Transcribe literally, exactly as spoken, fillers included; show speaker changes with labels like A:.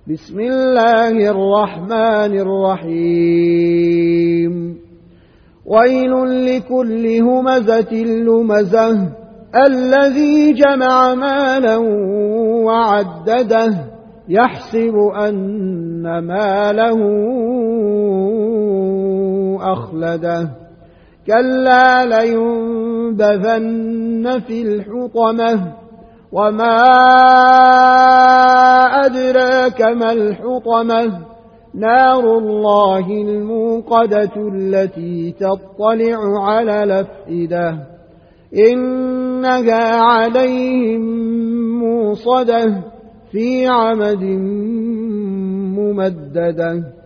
A: بسم الله الرحمن الرحيم ويل لكل همزة لمزة الذي جمع مالا وعدده يحسب أن ماله أخلده كلا لينبذن في الحطمة وما أدراك ما الحطمة نار الله الموقدة التي تطلع على الأفئدة إنها عليهم موصدة في عمد ممددة.